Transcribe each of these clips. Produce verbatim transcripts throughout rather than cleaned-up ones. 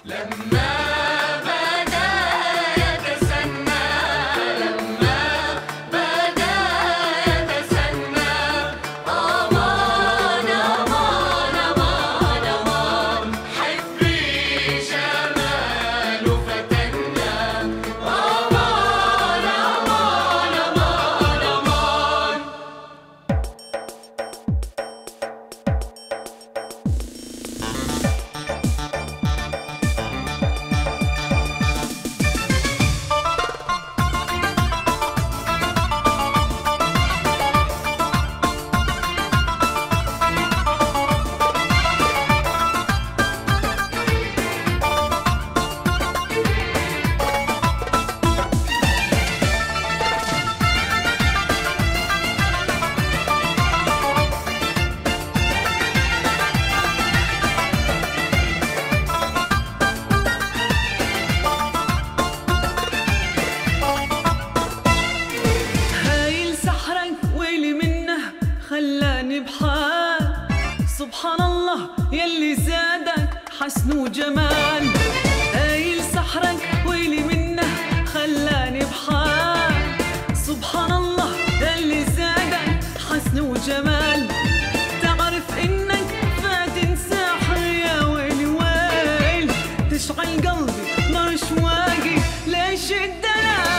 خلاني بحال سبحان الله يلي زادك حسن وجمال. هايل سحرك ويلي منه خلاني بحال سبحان الله يلي زادك حسن وجمال. تعرف انك فاتن ساحر يا ويلي ويل، تشعل قلبي نار شواقي ليش الدلال.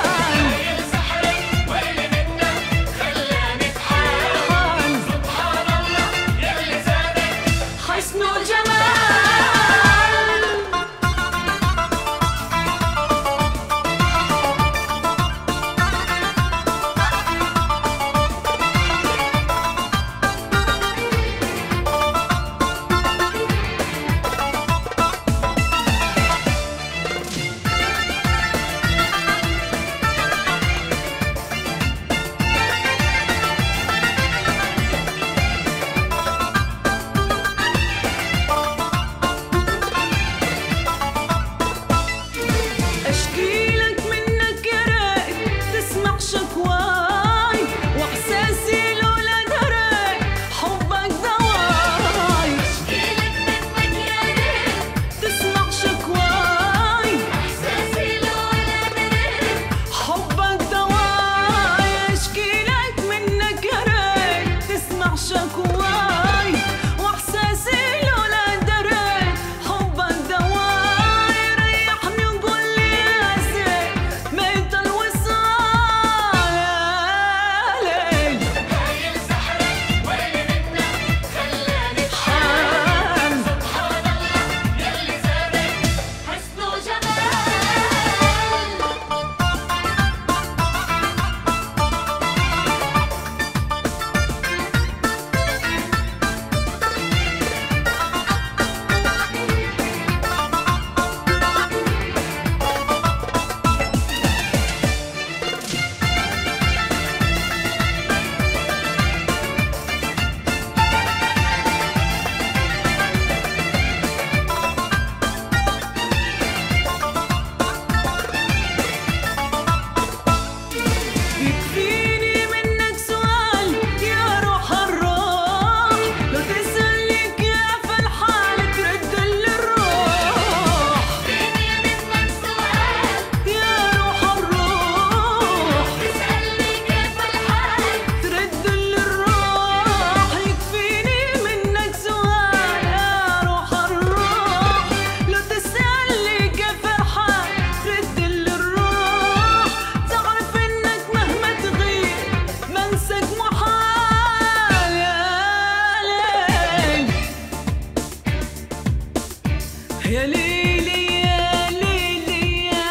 يا ليلي يا ليلي يا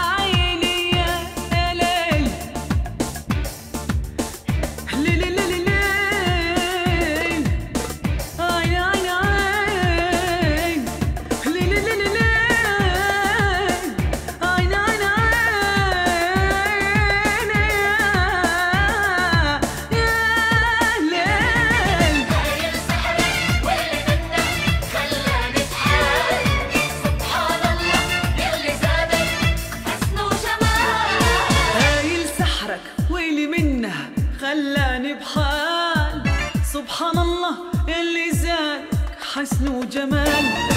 عيني يا ليل، ليلي ليلي ليل، عين عين عين، ليلي ليلي ليل، عين عين عين، يا ليل. هايل سحرك واللي منك خلاني بحال سبحان الله يلي زادك حسن وجمال. هايل سحرك ويلي منه خلاني بحال سبحان الله يلي زادك حسن وجمال.